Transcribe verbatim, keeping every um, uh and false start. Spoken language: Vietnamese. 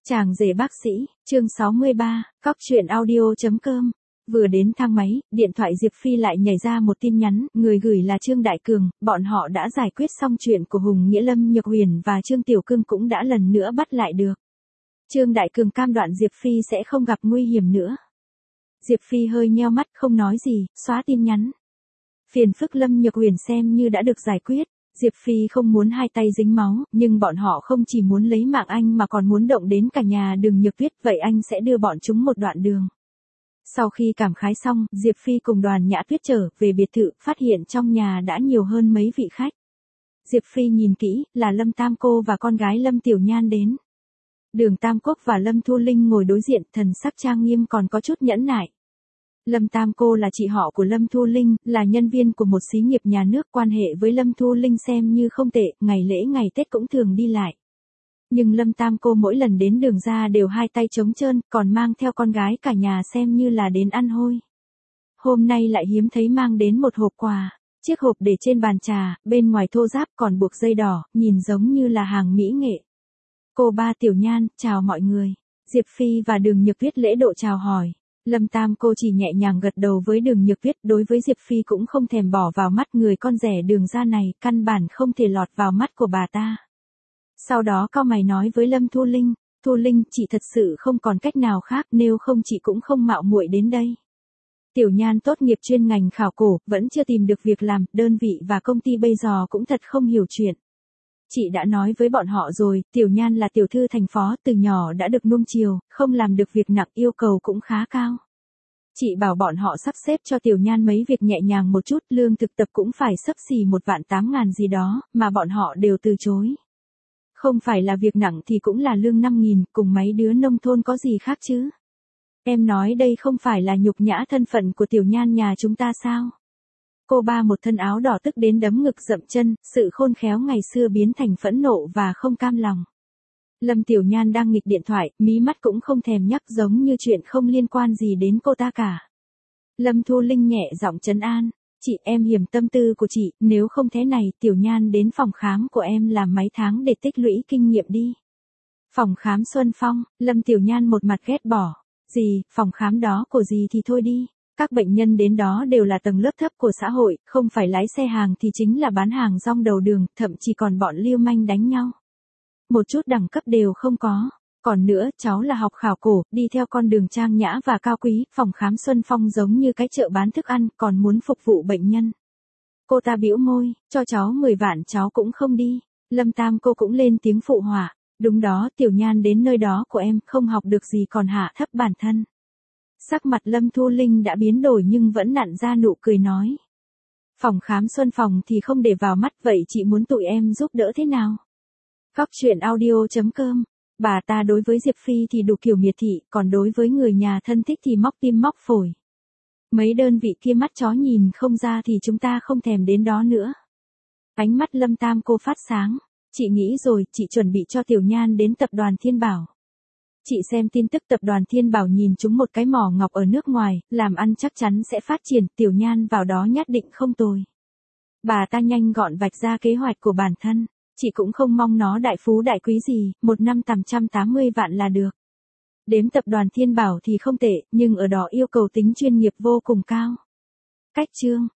Chàng rể bác sĩ, chương sáu mươi ba, cóc truyện audio chấm com. Vừa đến thang máy, điện thoại Diệp Phi lại nhảy ra một tin nhắn, người gửi là Trương Đại Cường, bọn họ đã giải quyết xong chuyện của Hùng Nghĩa Lâm Nhược Huyền và Trương Tiểu Cương cũng đã lần nữa bắt lại được. Trương Đại Cường cam đoan Diệp Phi sẽ không gặp nguy hiểm nữa. Diệp Phi hơi nheo mắt không nói gì, xóa tin nhắn. Phiền phức Lâm Nhược Huyền xem như đã được giải quyết. Diệp Phi không muốn hai tay dính máu, nhưng bọn họ không chỉ muốn lấy mạng anh mà còn muốn động đến cả nhà Đường Nhược Tuyết, vậy anh sẽ đưa bọn chúng một đoạn đường. Sau khi cảm khái xong, Diệp Phi cùng Đoàn Nhã Tuyết trở về biệt thự, phát hiện trong nhà đã nhiều hơn mấy vị khách. Diệp Phi nhìn kỹ, là Lâm Tam Cô và con gái Lâm Tiểu Nhan đến. Đường Tam Cốc và Lâm Thu Linh ngồi đối diện, thần sắc trang nghiêm còn có chút nhẫn nại. Lâm Tam Cô là chị họ của Lâm Thu Linh, là nhân viên của một xí nghiệp nhà nước, quan hệ với Lâm Thu Linh xem như không tệ, ngày lễ ngày Tết cũng thường đi lại. Nhưng Lâm Tam Cô mỗi lần đến Đường ra đều hai tay trống trơn, còn mang theo con gái cả nhà xem như là đến ăn hôi. Hôm nay lại hiếm thấy mang đến một hộp quà, chiếc hộp để trên bàn trà, bên ngoài thô ráp còn buộc dây đỏ, nhìn giống như là hàng mỹ nghệ. Cô ba Tiểu Nhan, chào mọi người. Diệp Phi và Đường Nhược Tuyết lễ độ chào hỏi. Lâm Tam Cô chỉ nhẹ nhàng gật đầu với Đường Nhược Tuyết, đối với Diệp Phi cũng không thèm bỏ vào mắt, người con rẻ Đường ra này, căn bản không thể lọt vào mắt của bà ta. Sau đó cau mày nói với Lâm Thu Linh, Thu Linh, chị thật sự không còn cách nào khác, nếu không chị cũng không mạo muội đến đây. Tiểu Nhan tốt nghiệp chuyên ngành khảo cổ, vẫn chưa tìm được việc làm, đơn vị và công ty bây giờ cũng thật không hiểu chuyện. Chị đã nói với bọn họ rồi, Tiểu Nhan là tiểu thư thành phó, từ nhỏ đã được nuông chiều, không làm được việc nặng, yêu cầu cũng khá cao. Chị bảo bọn họ sắp xếp cho Tiểu Nhan mấy việc nhẹ nhàng một chút, lương thực tập cũng phải xấp xỉ một vạn tám ngàn gì đó, mà bọn họ đều từ chối. Không phải là việc nặng thì cũng là lương năm nghìn, cùng mấy đứa nông thôn có gì khác chứ. Em nói đây không phải là nhục nhã thân phận của Tiểu Nhan nhà chúng ta sao? Cô ba một thân áo đỏ tức đến đấm ngực dậm chân, sự khôn khéo ngày xưa biến thành phẫn nộ và không cam lòng. Lâm Tiểu Nhan đang nghịch điện thoại, mí mắt cũng không thèm nhắc, giống như chuyện không liên quan gì đến cô ta cả. Lâm Thu Linh nhẹ giọng trấn an, chị, em hiểu tâm tư của chị, nếu không thế này, Tiểu Nhan đến phòng khám của em làm mấy tháng để tích lũy kinh nghiệm đi. Phòng khám Xuân Phong, Lâm Tiểu Nhan một mặt ghét bỏ, gì, phòng khám đó của gì thì thôi đi. Các bệnh nhân đến đó đều là tầng lớp thấp của xã hội, không phải lái xe hàng thì chính là bán hàng rong đầu đường, thậm chí còn bọn lưu manh đánh nhau. Một chút đẳng cấp đều không có. Còn nữa, cháu là học khảo cổ, đi theo con đường trang nhã và cao quý, phòng khám Xuân Phong giống như cái chợ bán thức ăn, còn muốn phục vụ bệnh nhân. Cô ta bĩu môi, cho cháu mười vạn cháu cũng không đi. Lâm Tam Cô cũng lên tiếng phụ họa, đúng đó, Tiểu Nhan đến nơi đó của em, không học được gì còn hạ thấp bản thân. Sắc mặt Lâm Thu Linh đã biến đổi nhưng vẫn nặn ra nụ cười nói. Phòng khám Xuân Phong thì không để vào mắt, vậy chị muốn tụi em giúp đỡ thế nào? Cóc truyện audio chấm com. Bà ta đối với Diệp Phi thì đủ kiểu miệt thị, còn đối với người nhà thân thích thì móc tim móc phổi. Mấy đơn vị kia mắt chó nhìn không ra thì chúng ta không thèm đến đó nữa. Ánh mắt Lâm Tam Cô phát sáng. Chị nghĩ rồi, chị chuẩn bị cho Tiểu Nhan đến tập đoàn Thiên Bảo. Chị xem tin tức tập đoàn Thiên Bảo nhìn chúng một cái mỏ ngọc ở nước ngoài, làm ăn chắc chắn sẽ phát triển, Tiểu Nhan vào đó nhất định không tồi. Bà ta nhanh gọn vạch ra kế hoạch của bản thân, chị cũng không mong nó đại phú đại quý gì, một năm tám trăm tám mươi vạn là được. Đếm tập đoàn Thiên Bảo thì không tệ, nhưng ở đó yêu cầu tính chuyên nghiệp vô cùng cao. Cách chương